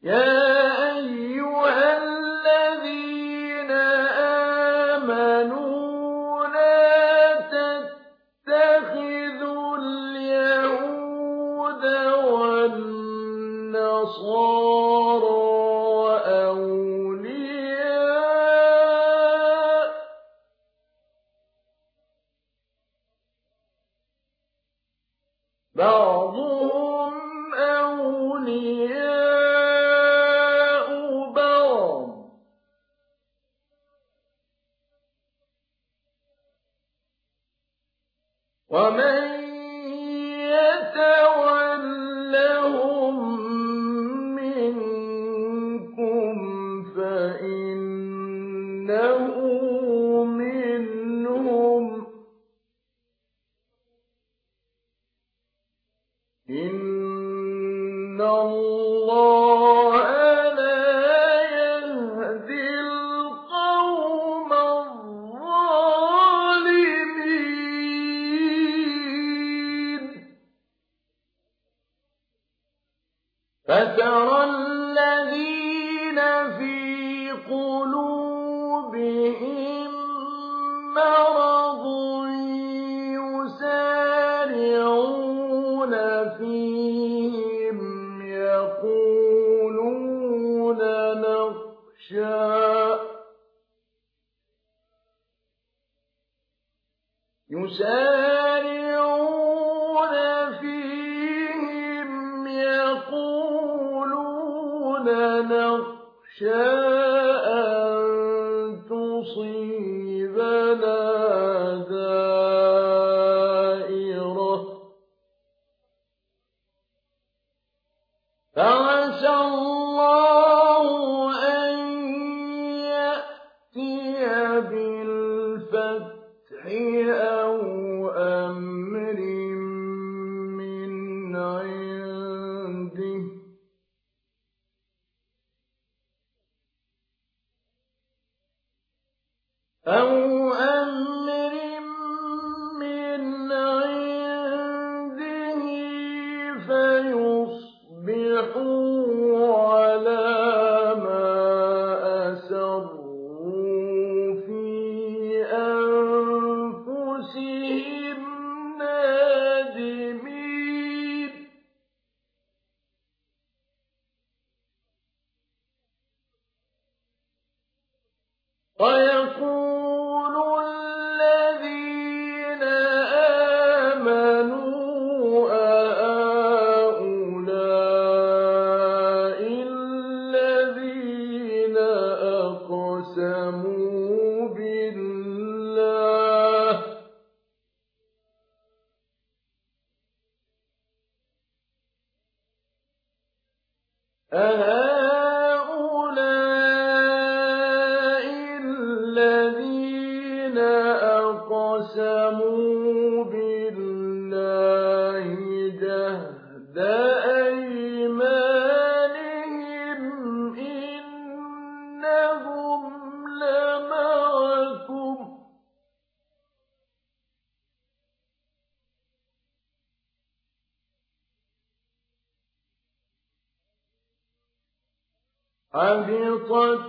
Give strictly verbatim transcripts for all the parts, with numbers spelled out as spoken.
حبطت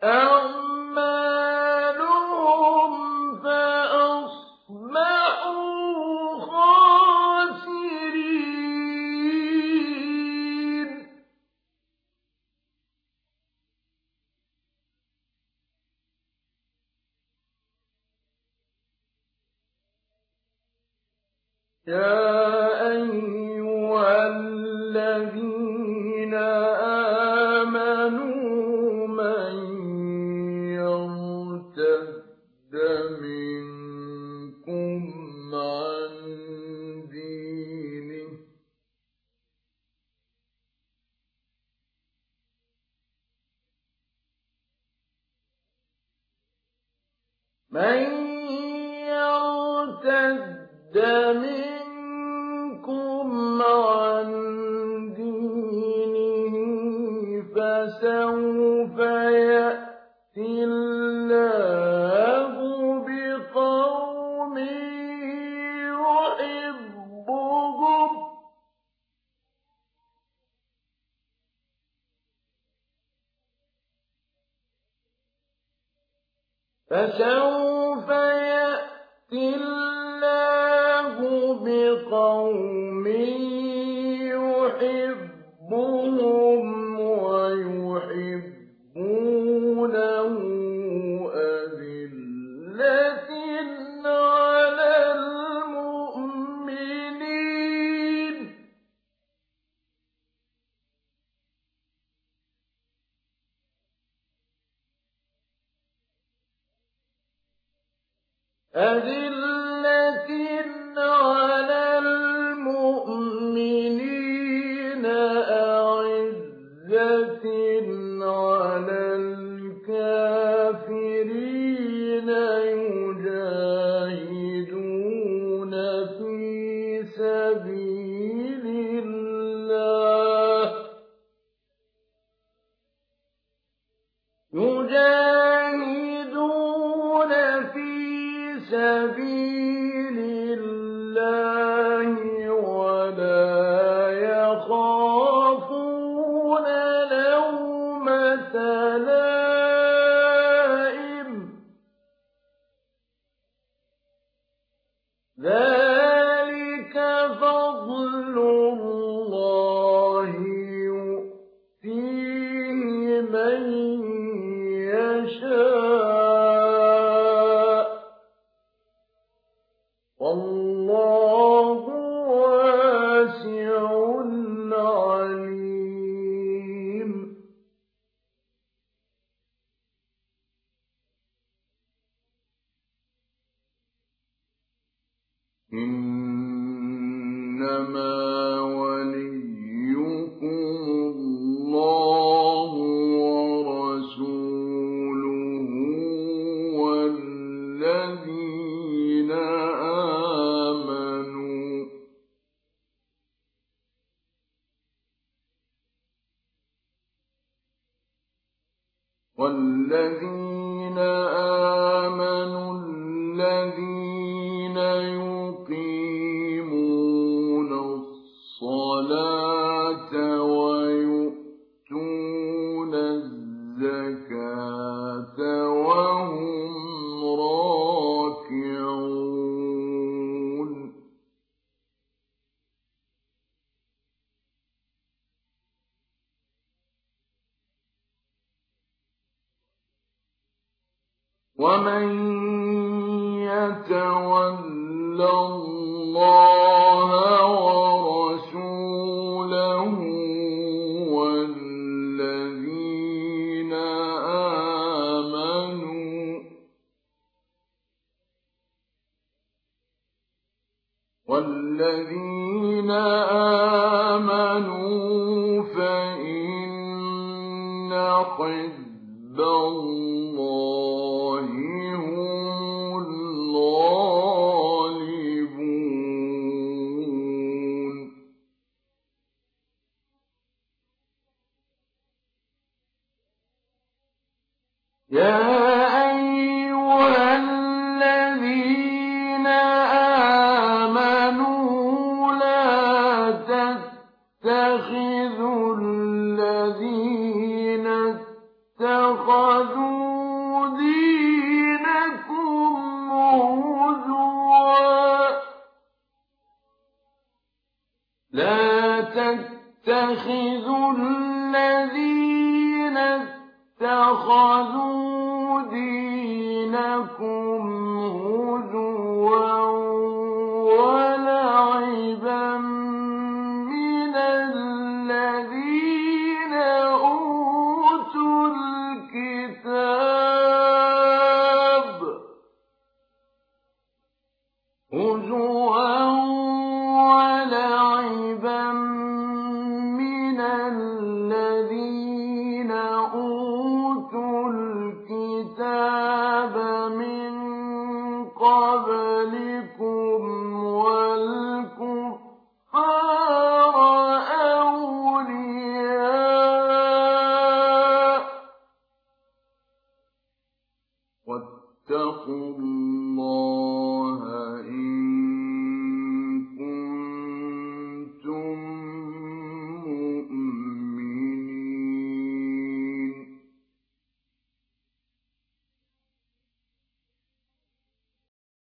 أعمالهم فأصبحوا خاسرين. يا أيها الذين آمنوا من يرتد منكم عن دينه من يرتد منكم عن دينه فسوف يأتي الله بقوم يحبهم فسوف يأتي الله بقوم يحبهم ويحبونه أذلة على المؤمنين أذلة على المؤمنين أعزة على الكافرين يجاهدون في سبيل الله يجاهدون في سبيل الله ولا يخافون لومة لائم ذلك فضل الله يؤتيه من يشاء والله واسع عليم إنما وليكم الله ورسوله والذين آمنوا والذين آمنوا الذين يقيمون الصلاة ويؤتون الزكاة وهم راكعون ومن يتول الله ورسوله والذين آمنوا والذين آمنوا فإن حزب الله هم الغالبون يا أيها الذين آمنوا لا تتخذوا الذين اتخذوا دينكم هزوا لا تتخذوا الذين اتخذوا دينكم هزوا